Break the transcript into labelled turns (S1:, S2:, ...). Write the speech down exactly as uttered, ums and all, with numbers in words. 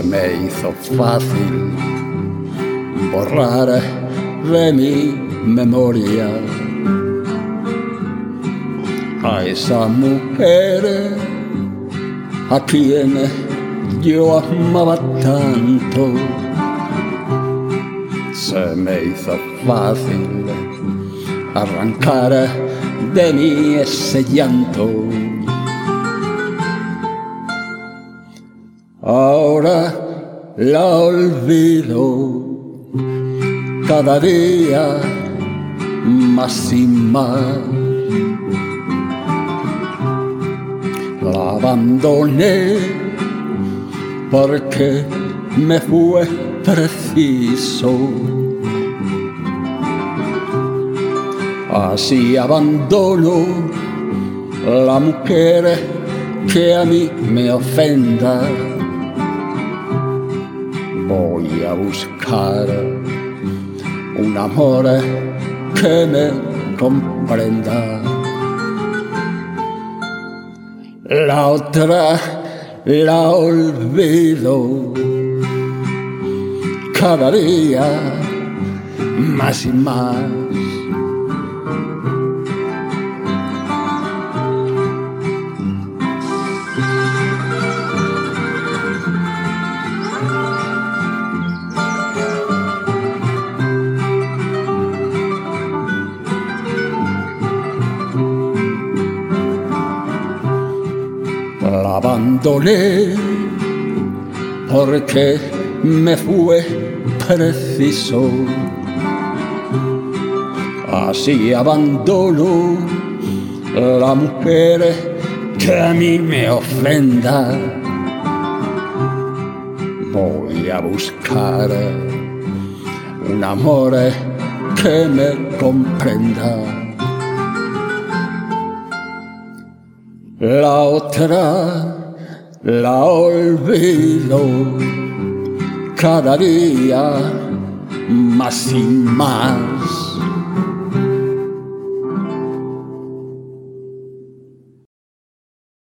S1: Se me hizo fácil borrar de mi memoria a esa mujer a quien yo amaba tanto. Se me hizo fácil arrancar de mí ese llanto. Ahora la olvido cada día más y más. La abandoné porque me fue preciso. Así abandono la mujer que a mí me ofenda. Voy a buscar un amor que me comprenda. La otra la olvido cada día más y más. La abandoné porque me fue preciso. Así abandono la mujer que a mí me ofenda. Voy a buscar un amor que me comprenda. La otra la olvido cada día más y más.